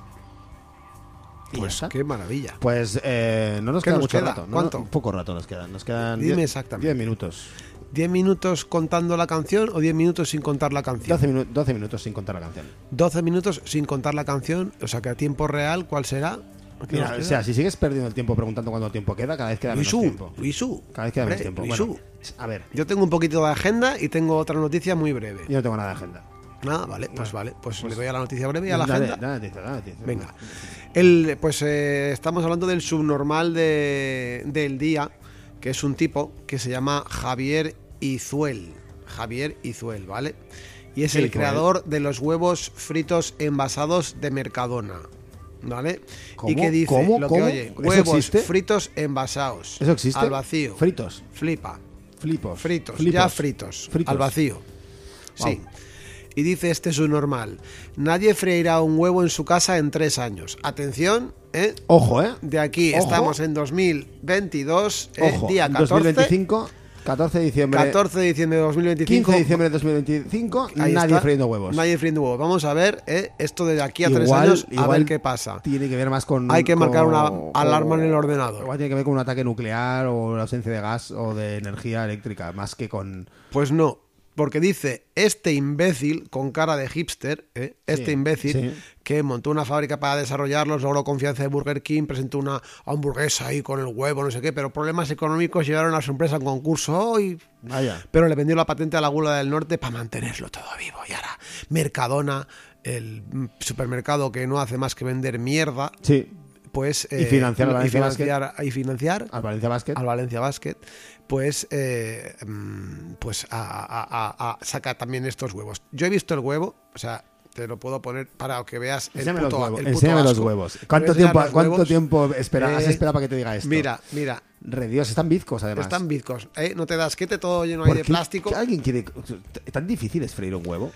Y ya Pues está. qué maravilla. Pues eh, no nos ¿Qué queda nos mucho queda? rato. ¿no? ¿Cuánto? Un poco rato nos quedan. Nos quedan Dime diez- exactamente. diez minutos. ¿diez minutos contando la canción o diez minutos sin contar la canción? doce, minu- doce minutos sin contar la canción. doce minutos sin contar la canción, o sea que a tiempo real, ¿cuál será? ¿Qué Mira, nos o queda? sea, si sigues perdiendo el tiempo preguntando cuánto tiempo queda, cada vez queda menos Luisú, tiempo. Luisú, Cada vez queda menos hombre, tiempo. Luisú. Bueno, a ver, Yo tengo un poquito de agenda y tengo otra noticia muy breve. yo no tengo nada de agenda. Nada, vale, pues vale, pues, le doy a la noticia breve y a la Dale, agenda. dale, noticia, dale noticia. Venga. El, pues eh, estamos hablando del subnormal de, del día, que es un tipo que se llama Javier Izuel. Javier Izuel, ¿vale? Y es ¿Qué el Izuel? creador de los huevos fritos envasados de Mercadona. ¿Vale? ¿Cómo? Y que dice ¿Cómo? lo que ¿Cómo? oye, ¿Eso huevos existe? fritos envasados. ¿Eso existe? Al vacío. Fritos. Flipa. Flipos. Fritos, Flipos. ya fritos, Fritos. al vacío. Sí. Wow. Y dice este subnormal, nadie freirá un huevo en su casa en tres años. Atención, ¿eh? Ojo, ¿eh? De aquí Ojo. estamos en dos mil veintidós, ¿eh? Ojo. día dos mil catorce, veinticinco, catorce de diciembre. catorce de diciembre de dos mil veinticinco. quince de diciembre de dos mil veinticinco, Ahí nadie está. friendo huevos. Nadie friendo huevos. Vamos a ver, ¿eh? Esto de aquí a tres Igual- años, a igual ver qué pasa. Tiene que ver más con. Hay que marcar con- una alarma en el o- ordenador. Igual tiene que ver con un ataque nuclear o la ausencia de gas o de energía eléctrica, más que con. Pues no, porque dice este imbécil con cara de hipster, ¿eh? este Sí, imbécil sí. que montó una fábrica para desarrollarlos, logró confianza de Burger King, presentó una hamburguesa ahí con el huevo, no sé qué, pero problemas económicos llevaron a su empresa a un concurso y... Vaya. pero le vendió la patente a la Gula del Norte para mantenerlo todo vivo. Y ahora Mercadona, el supermercado que no hace más que vender mierda, Sí. pues... Y financiar al y Valencia financiar, y financiar Al Valencia Basket. al Valencia Basket, pues, eh, mm, pues a- a- a- a- saca también estos huevos. Yo he visto el huevo, o sea, te lo puedo poner para que veas el Enséñame puto, los huevos. el puto Enséñame los asco. huevos. Te voy ¿Cuánto a enseñar tiempo, los ¿cuánto huevos. tiempo espera, has Eh, esperado para que te diga esto? Mira, mira, Re Dios, están bizcos además. están bizcos, ¿eh? No te das que te todo lleno ahí ¿Por de qué plástico. ¿Alguien quiere.? ¿Tan difícil es freír un huevo?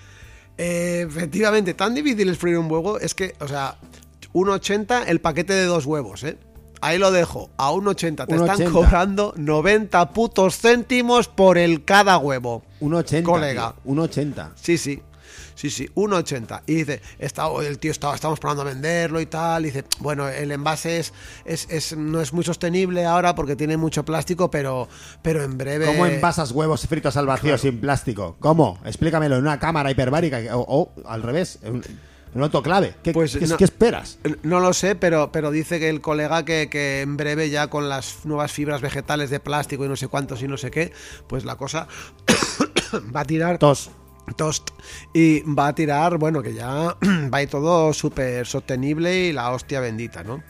Eh, efectivamente, tan difícil es freír un huevo, es que, o sea, uno ochenta el paquete de dos huevos, ¿eh? Ahí lo dejo, a uno ochenta. Te uno están ochenta. cobrando noventa putos céntimos por el cada huevo. un ochenta. Colega. tío, un ochenta. Sí, sí. Sí, sí, uno ochenta. Y dice, está, el tío estaba, estamos probando a venderlo y tal. Y dice, bueno, el envase es, es, es- no es muy sostenible ahora porque tiene mucho plástico, pero, pero en breve. ¿Cómo envasas huevos fritos al vacío Claro. sin plástico? ¿Cómo? Explícamelo en una cámara hiperbárica o, o al revés, en un, en un autoclave. ¿Qué, Pues qué- no- qué esperas? No lo sé, pero, pero dice que el colega que, que en breve ya con las nuevas fibras vegetales de plástico y no sé cuántos y no sé qué, pues la cosa va a tirar Tos. toast y va a tirar, bueno, que ya va a ir todo súper sostenible y la hostia bendita, ¿no?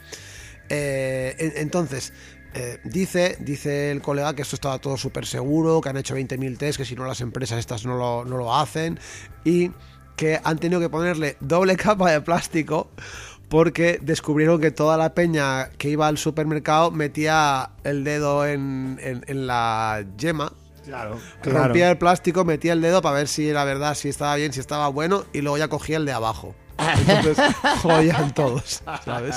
Eh, en- entonces, eh, dice, dice el colega que esto estaba todo súper seguro, que han hecho veinte mil test, que si no las empresas estas no lo, no lo hacen y que han tenido que ponerle doble capa de plástico porque descubrieron que toda la peña que iba al supermercado metía el dedo en, en- en la yema, Claro. rompía el plástico, metía el dedo para ver si era verdad, si estaba bien, si estaba bueno, y luego ya cogía el de abajo. Entonces jodían todos, ¿sabes?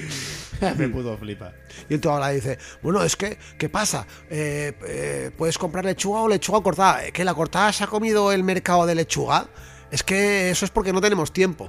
Me puto flipa. Y el tío ahora dice, bueno, es que, ¿qué pasa? Eh, eh, ¿Puedes comprar lechuga o lechuga cortada? ¿Que la cortada se ha comido el mercado de lechuga? Es que eso es porque no tenemos tiempo.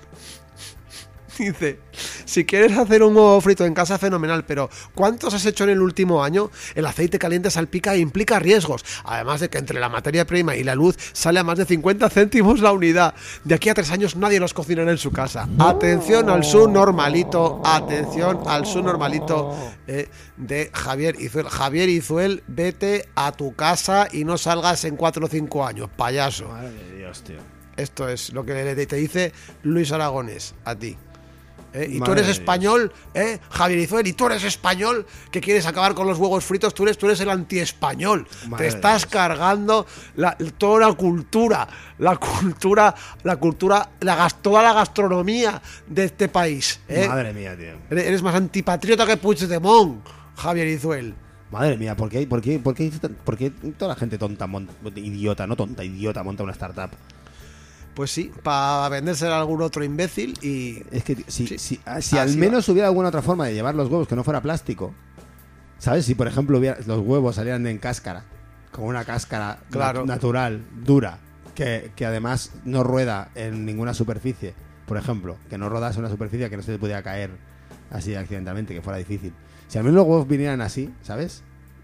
Dice, si quieres hacer un huevo frito en casa, fenomenal, pero ¿cuántos has hecho en el último año? El aceite caliente salpica e implica riesgos, además de que entre la materia prima y la luz sale a más de cincuenta céntimos la unidad. De aquí a tres años nadie los cocinará en su casa. Atención al subnormalito, atención al subnormalito eh, de Javier Izuel. Javier Izuel, vete a tu casa y no salgas en cuatro o cinco años, payaso. Madre de Dios, tío. Esto es lo que le- te dice Luis Aragonés a ti. ¿Eh? Y tú Madre eres de español, ¿eh? Javier Izuel, y tú eres español que quieres acabar con los huevos fritos, tú eres, tú eres el antiespañol. Madre Te de estás Dios. cargando la, toda la cultura, la cultura, la cultura, la, gas- toda la gastronomía de este país. ¿eh? Madre mía, tío. Eres eres más antipatriota que Puigdemont, Javier Izuel. Madre mía, ¿por qué, por qué, por qué, por qué toda la gente tonta, mon- idiota, no tonta, idiota, monta una startup? Pues sí, para vendérsela a algún otro imbécil y... Es que si, Sí. si, ah, si al Así menos hubiera alguna otra forma de llevar los huevos que no fuera plástico, ¿sabes? Si por ejemplo hubiera, los huevos salieran en cáscara, con una cáscara Claro. nat- natural, dura, que, que además no rueda en ninguna superficie, por ejemplo, que no rodase una superficie que no se le pudiera caer así accidentalmente, que fuera difícil. Si al menos los huevos vinieran así, ¿sabes?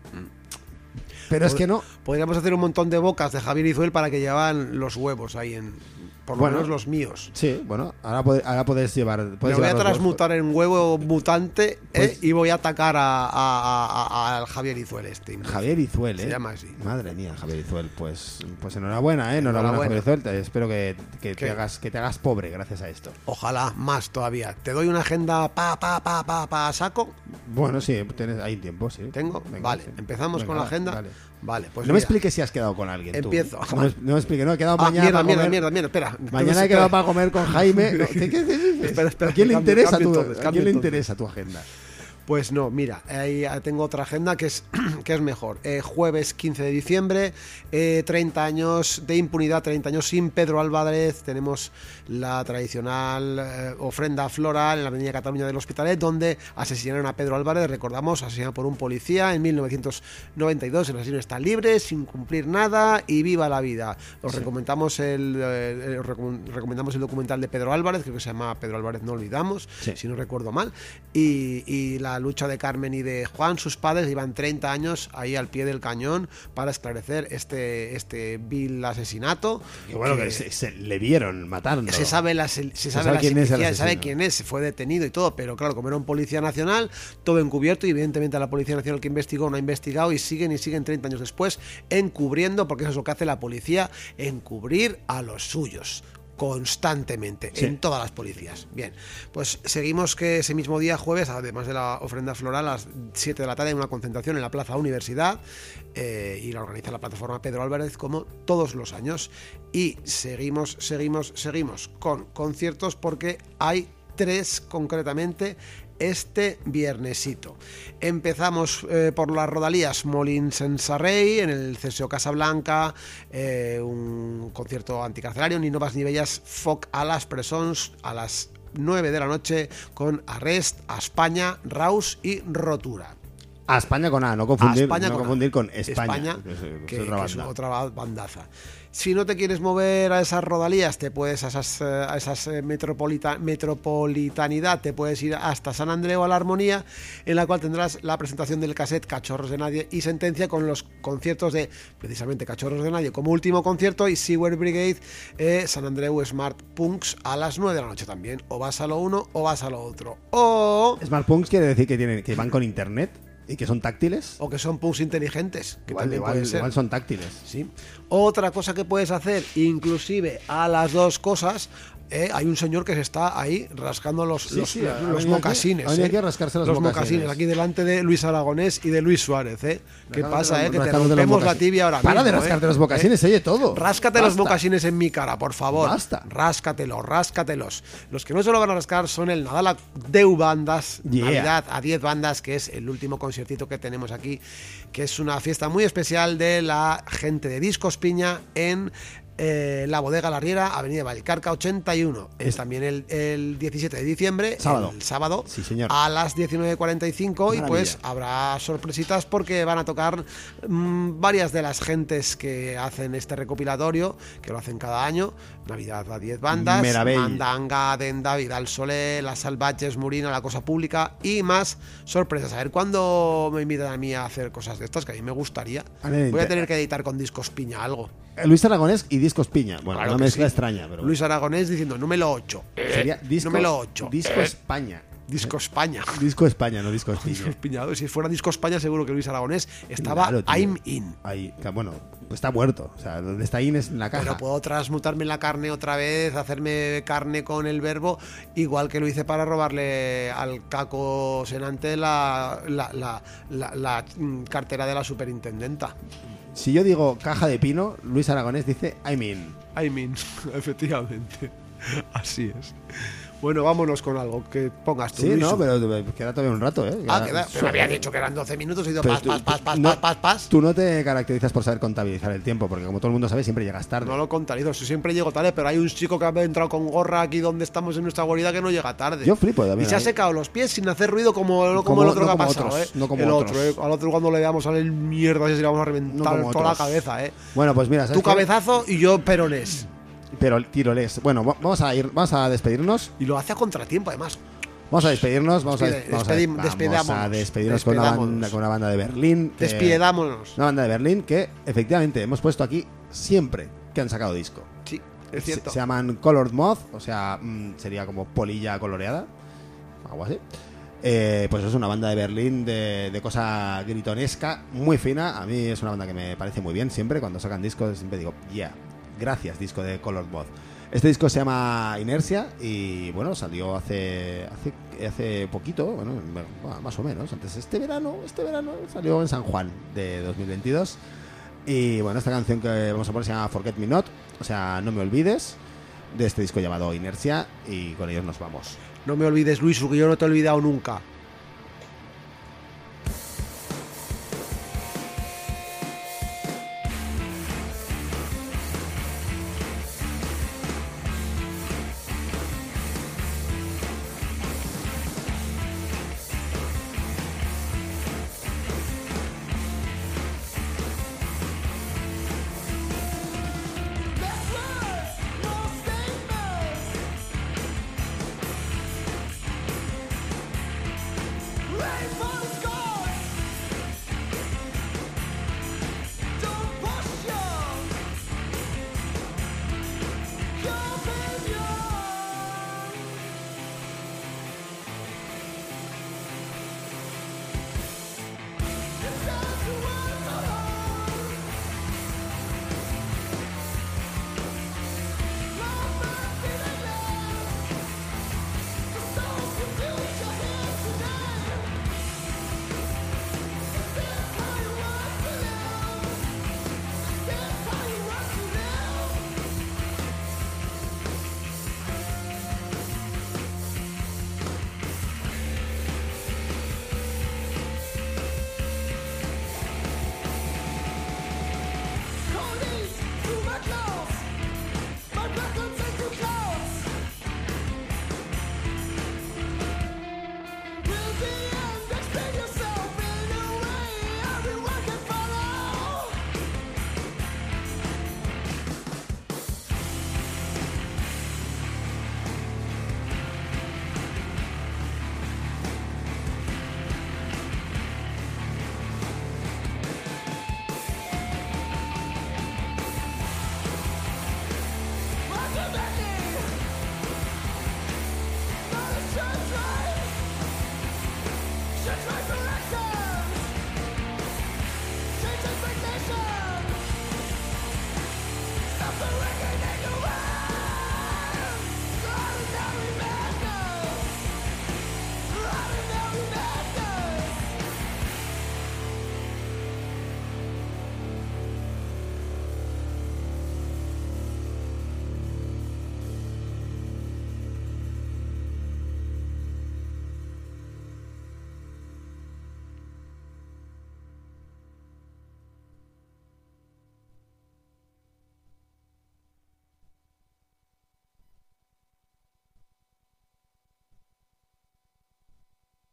Pero es que no. Podríamos hacer un montón de bocas de Javier Izuel para que llevaban los huevos ahí en... Por lo Bueno. menos los míos. Sí, bueno, ahora, pod- ahora puedes llevar. Me Puedes voy a llevar los huevos. transmutar en huevo mutante ¿eh? Pues- y voy a atacar a, a- a- a- al Javier Izuel este. Javier Izuel, ¿eh? Se llama así. Madre mía, Javier Izuel. Pues, pues enhorabuena, ¿eh? Enhorabuena, Enhorabuena. Javier Izuel. Te- espero que, que, ¿Qué? te hagas, que te hagas pobre gracias a esto. Ojalá, más todavía. Te doy una agenda pa, pa, pa, pa, pa, saco. Bueno, sí, tienes, hay tiempo, sí. ¿Tengo? Venga, Vale, sí. empezamos Venga, con la va, agenda. dale. Vale, pues no me mira. expliques si has quedado con alguien. tú. Empiezo. No me, no me expliques, no, he quedado Ah, mañana mierda, para mierda, comer. mierda, mierda, espera. Mañana he quedado para comer con Jaime. No, ¿qué, qué- qué dices? Espera, espera, ¿A quién le cambio, interesa, cambio tu, entonces, ¿a cambio quién le entonces. interesa tu agenda? Pues no, mira, ahí tengo otra agenda que es, que es mejor. Eh, jueves quince de diciembre, eh, treinta años de impunidad, treinta años sin Pedro Álvarez. Tenemos la tradicional eh, ofrenda floral en la Avenida Cataluña del Hospitalet, donde asesinaron a Pedro Álvarez, recordamos, asesinado por un policía en mil novecientos noventa y dos. El asesino está libre, sin cumplir nada y viva la vida. Os Sí. recomendamos el, eh, os recom- recomendamos el documental de Pedro Álvarez, creo que se llama Pedro Álvarez no olvidamos, Sí. si no recuerdo mal, y, y la lucha de Carmen y de Juan, sus padres, llevan treinta años ahí al pie del cañón para esclarecer este, este vil asesinato. Que bueno, que, se, se le vieron matando. Se sabe la, se sabe sabe la quién es el se sabe asesino. quién es, fue detenido y todo, pero claro, como era un policía nacional, todo encubierto, y evidentemente la Policía Nacional que investigó no ha investigado, y siguen y siguen treinta años después encubriendo, porque eso es lo que hace la policía, encubrir a los suyos constantemente, Sí. en todas las policías. Bien, pues seguimos que ese mismo día, jueves, además de la ofrenda floral, a las siete de la tarde hay una concentración en la Plaza Universidad, eh, y la organiza la plataforma Pedro Álvarez como todos los años. Y seguimos, seguimos, seguimos con conciertos, porque hay tres concretamente este viernesito. Empezamos eh, por las rodalías Molins en Sarrey, en el C S O Casablanca, eh, un concierto anticarcelario, ni novas ni bellas, foc a las presons, a las nueve de la noche, con Arrest, a España, Raus y Rotura. A España con A, no confundir, A España no con, confundir A. con España. que, es, es que otra es banda. otra bandaza. Si no te quieres mover a esas rodalías, te puedes a esas, eh, a esas eh, metropolita, metropolitanidad, te puedes ir hasta San Andreu a la Armonía, en la cual tendrás la presentación del cassette Cachorros de Nadie y Sentencia, con los conciertos de precisamente Cachorros de Nadie como último concierto, y Seaware Brigade, eh, San Andreu Smart Punks a las nueve de la noche también. O vas a lo uno o vas a lo otro. O... Smart Punks quiere decir que tienen que van con internet y que son táctiles. o que son punks inteligentes, que Igual, también igual, puede ser. igual son táctiles. Sí. Otra cosa que puedes hacer, inclusive a las dos cosas, eh, hay un señor que se está ahí rascando los, Sí, los, sí, los- ha los venido aquí- mocasines. ha venido eh. aquí a rascarse los los mocasines. mocasines, aquí delante de Luis Aragonés y de Luis Suárez. ¿eh? ¿Qué Rascándote pasa? los- Eh? Que te rascándote los rompemos la mocasines. tibia ahora Para mismo. de rascarte ¿eh? los mocasines, ¿Eh? oye, todo. Ráscate los Basta. mocasines en mi cara, por favor. Basta. Ráscatelos, ráscatelos. Los que no se lo van a rascar son el Nadal a deu bandas, Yeah. Navidad a diez bandas, que es el último conciertito que tenemos aquí, que es una fiesta muy especial de la gente de Discos Piña en eh, la Bodega La Riera, Avenida Valcarca ochenta y uno. Es Es- también el, el diecisiete de diciembre, Sábado. el sábado, Sí, señor. a las diecinueve cuarenta y cinco, y Maravilla. pues habrá sorpresitas, porque van a tocar mm, varias de las gentes que hacen este recopilatorio, que lo hacen cada año. Navidad a diez bandas, Meravell. Mandanga, Denda, Vidal Soler, Las Salvajes, Murina, La Cosa Pública y más sorpresas. A ver cuándo me invitan a mí a hacer cosas de estas, que a mí me gustaría. A ver, Voy a te- tener que editar con Discos Piña algo. Eh, Luis Aragonés y Discos Piña. Bueno, Claro una que mezcla sí. extraña, pero Luis Aragonés diciendo número ocho. sería disco, número ocho. Disco España. Disco España. Disco España, no Discos Piña. Discos Piña. Si fuera Disco España, seguro que Luis Aragonés estaba Claro, tío. I'm in. Ahí, que, bueno, está muerto. O sea, donde está in es en la caja. Pero puedo transmutarme en la carne otra vez, hacerme carne con el verbo, igual que lo hice para robarle al Caco Senante la, la, la, la- la, mm, cartera de la superintendenta. Si yo digo caja de pino, Luis Aragonés dice I mean. I mean, efectivamente. Así es. Bueno, vámonos con algo que pongas tú. Sí, Luisu. no, pero queda todavía un rato, ¿eh? Ah, Queda- queda, pero me había dicho que eran doce minutos y he ido Pero pas, tú- pas, pas, pas, no- pas, pas, pas. Tú no te caracterizas por saber contabilizar el tiempo, porque como todo el mundo sabe, siempre llegas tarde. No lo contabilizo, si siempre llego tarde, pero hay un chico que ha entrado con gorra aquí donde estamos en nuestra guarida que no llega tarde. Yo flipo también. Y se ha ahí. secado los pies sin hacer ruido como, no como, Como- el otro no que ha como pasado, otros, ¿eh? no como el otros. otro, ¿eh? Al otro cuando le damos a la mierda así le vamos a reventar No como toda la otros. cabeza, ¿eh? Bueno, pues mira, ¿sabes Tu qué? cabezazo y yo perones. Pero tiroles. Bueno, va- vamos a ir, vamos a despedirnos. Y lo hace a contratiempo, además. Vamos a despedirnos. Vamos a, Despide- vamos a, despedim- vamos despidámonos. a despedirnos con una, Despidámonos. banda, con una banda de Berlín. que- Despiedámonos. Una banda de Berlín que efectivamente hemos puesto aquí siempre que han sacado disco. Sí, es Se, cierto. se llaman Colored Moth, o sea, mm, sería como polilla coloreada, algo así. Eh, pues es una banda de Berlín de, de cosa gritonesca, muy fina. A mí es una banda que me parece muy bien siempre. Cuando sacan discos siempre digo, yeah, gracias disco de Colored Moth. Este disco se llama Inercia y bueno, salió hace hace, hace poquito, bueno, bueno, más o menos, antes este verano, este verano salió en San Juan de dos mil veintidós. Y bueno, esta canción que vamos a poner se llama Forget Me Not, o sea, no me olvides, de este disco llamado Inercia, y con ellos nos vamos. No me olvides, Luis, que yo no te he olvidado nunca.